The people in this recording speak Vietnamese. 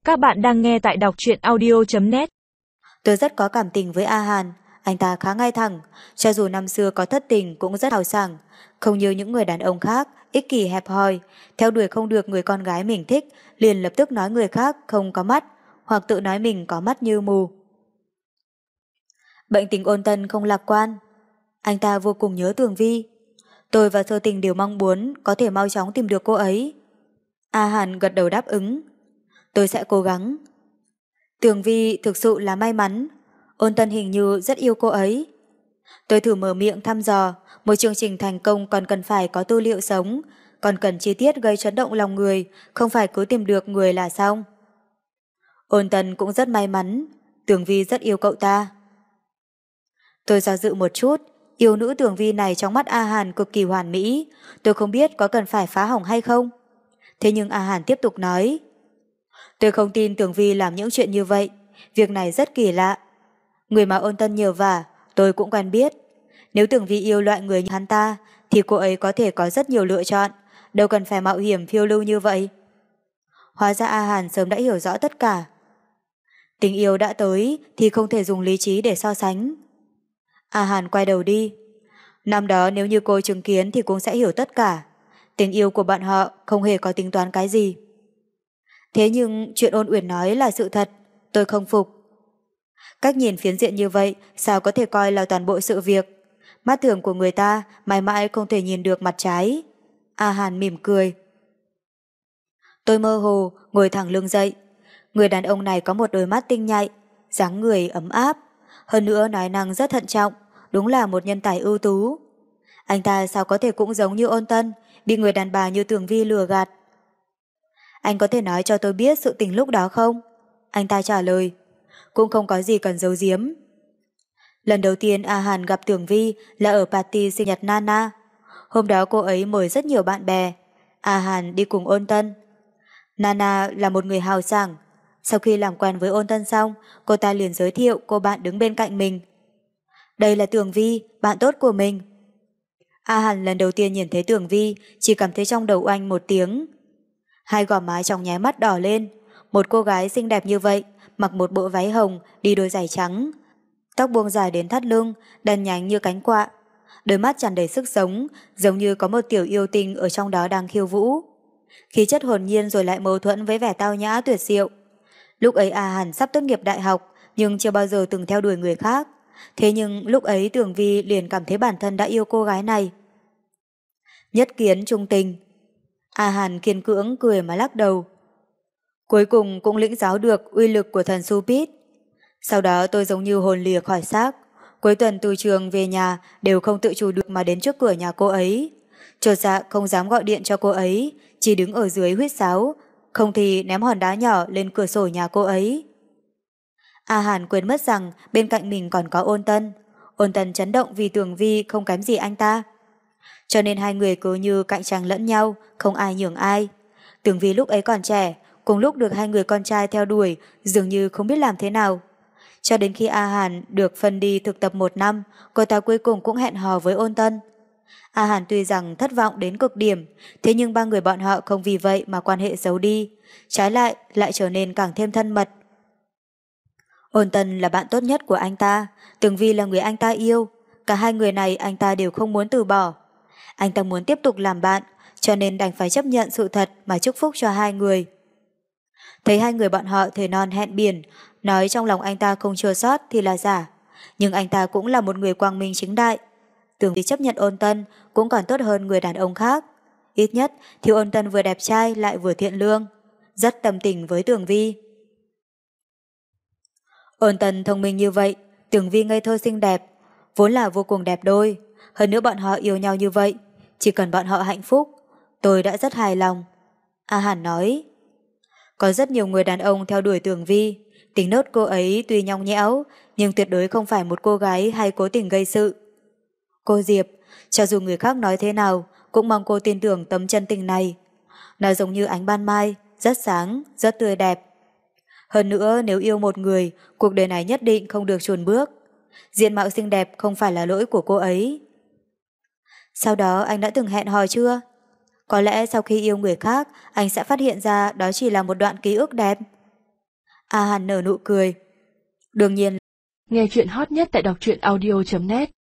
Các bạn đang nghe tại đọc truyện audio.net. Tôi rất có cảm tình với A Hàn, anh ta khá ngay thẳng, cho dù năm xưa có thất tình cũng rất hào sảng, không như những người đàn ông khác, ích kỷ hẹp hòi, theo đuổi không được người con gái mình thích, liền lập tức nói người khác không có mắt, hoặc tự nói mình có mắt như mù. Bệnh tình Ôn Tân không lạc quan, anh ta vô cùng nhớ Tường Vi. Tôi và Sơ Tình đều mong muốn có thể mau chóng tìm được cô ấy. A Hàn gật đầu đáp ứng. Tôi sẽ cố gắng. Tường Vi thực sự là may mắn, Ôn Tân hình như rất yêu cô ấy. Tôi thử mở miệng thăm dò, một chương trình thành công còn cần phải có tư liệu sống, còn cần chi tiết gây chấn động lòng người, không phải cứ tìm được người là xong. Ôn Tân cũng rất may mắn, Tường Vi rất yêu cậu ta. Tôi do dự một chút, yêu nữ Tường Vi này trong mắt A Hàn cực kỳ hoàn mỹ, tôi không biết có cần phải phá hỏng hay không. Thế nhưng A Hàn tiếp tục nói, tôi không tin Tường Vi làm những chuyện như vậy, việc này rất kỳ lạ. Người mà Ôn Tân nhờ vả, tôi cũng quen biết. Nếu Tường Vi yêu loại người như hắn ta, thì cô ấy có thể có rất nhiều lựa chọn, đâu cần phải mạo hiểm phiêu lưu như vậy. Hóa ra A Hàn sớm đã hiểu rõ tất cả. Tình yêu đã tới thì không thể dùng lý trí để so sánh. A Hàn quay đầu đi. Năm đó nếu như cô chứng kiến thì cũng sẽ hiểu tất cả. Tình yêu của bọn họ không hề có tính toán cái gì. Thế nhưng chuyện Ôn Uyển nói là sự thật, tôi không phục. Cách nhìn phiến diện như vậy sao có thể coi là toàn bộ sự việc. Mắt thường của người ta mãi mãi không thể nhìn được mặt trái. A Hàn mỉm cười. Tôi mơ hồ ngồi thẳng lưng dậy. Người đàn ông này có một đôi mắt tinh nhạy, dáng người ấm áp, hơn nữa nói năng rất thận trọng, đúng là một nhân tài ưu tú. Anh ta sao có thể cũng giống như Ôn Tân, bị người đàn bà như Tường Vi lừa gạt. Anh có thể nói cho tôi biết sự tình lúc đó không? Anh ta trả lời. Cũng không có gì cần giấu giếm. Lần đầu tiên A Hàn gặp Tường Vi là ở party sinh nhật Nana. Hôm đó cô ấy mời rất nhiều bạn bè. A Hàn đi cùng Ôn Tân. Nana là một người hào sảng. Sau khi làm quen với Ôn Tân xong, cô ta liền giới thiệu cô bạn đứng bên cạnh mình. Đây là Tường Vi, bạn tốt của mình. A Hàn lần đầu tiên nhìn thấy Tường Vi, chỉ cảm thấy trong đầu oanh một tiếng. Hai gò má trong nháy mắt đỏ lên. Một cô gái xinh đẹp như vậy, mặc một bộ váy hồng, đi đôi giày trắng. Tóc buông dài đến thắt lưng, đen nhánh như cánh quạ. Đôi mắt tràn đầy sức sống, giống như có một tiểu yêu tinh ở trong đó đang khiêu vũ. Khí chất hồn nhiên rồi lại mâu thuẫn với vẻ tao nhã tuyệt diệu. Lúc ấy A Hàn sắp tốt nghiệp đại học, nhưng chưa bao giờ từng theo đuổi người khác. Thế nhưng lúc ấy Tường Vi liền cảm thấy bản thân đã yêu cô gái này. Nhất kiến trung tình. A Hàn kiên cưỡng cười mà lắc đầu. Cuối cùng cũng lĩnh giáo được uy lực của thần Supit. Sau đó tôi giống như hồn lìa khỏi xác. Cuối tuần từ trường về nhà đều không tự chủ được mà đến trước cửa nhà cô ấy. Chột dạ không dám gọi điện cho cô ấy, chỉ đứng ở dưới huýt sáo, không thì ném hòn đá nhỏ lên cửa sổ nhà cô ấy. A Hàn quên mất rằng bên cạnh mình còn có Ôn Tân. Ôn Tân chấn động vì Tường Vi không kém gì anh ta. Cho nên hai người cứ như cạnh tranh lẫn nhau, không ai nhường ai. Tường Vi lúc ấy còn trẻ, cùng lúc được hai người con trai theo đuổi, dường như không biết làm thế nào. Cho đến khi A Hàn được phân đi thực tập 1 năm, cô ta cuối cùng cũng hẹn hò với Ôn Tân. A Hàn tuy rằng thất vọng đến cực điểm, thế nhưng ba người bọn họ không vì vậy mà quan hệ xấu đi, trái lại lại trở nên càng thêm thân mật. Ôn Tân là bạn tốt nhất của anh ta, Tường Vi là người anh ta yêu, cả hai người này anh ta đều không muốn từ bỏ. Anh ta muốn tiếp tục làm bạn, cho nên đành phải chấp nhận sự thật mà chúc phúc cho hai người. Thấy hai người bọn họ thề non hẹn biển, nói trong lòng anh ta không chua sót thì là giả, nhưng anh ta cũng là một người quang minh chính đại. Tường Vi chấp nhận Ôn Tân cũng còn tốt hơn người đàn ông khác. Ít nhất thì Ôn Tân vừa đẹp trai lại vừa thiện lương, rất tâm tình với Tường Vi. Ôn Tân thông minh như vậy, Tường Vi ngây thơ xinh đẹp, vốn là vô cùng đẹp đôi. Hơn nữa bọn họ yêu nhau như vậy, chỉ cần bọn họ hạnh phúc, tôi đã rất hài lòng. A Hàn nói, có rất nhiều người đàn ông theo đuổi Tường Vi, tính nốt cô ấy tuy nhong nhẽo, nhưng tuyệt đối không phải một cô gái hay cố tình gây sự. Cô Diệp, cho dù người khác nói thế nào, cũng mong cô tin tưởng tấm chân tình này. Nó giống như ánh ban mai, rất sáng, rất tươi đẹp. Hơn nữa nếu yêu một người, cuộc đời này nhất định không được chùn bước. Diện mạo xinh đẹp không phải là lỗi của cô ấy. Sau đó anh đã từng hẹn hò chưa? Có lẽ sau khi yêu người khác, anh sẽ phát hiện ra đó chỉ là một đoạn ký ức đẹp. A Hàn nở nụ cười. Đương nhiên. Nghe chuyện hot nhất tại đọc truyện audio.net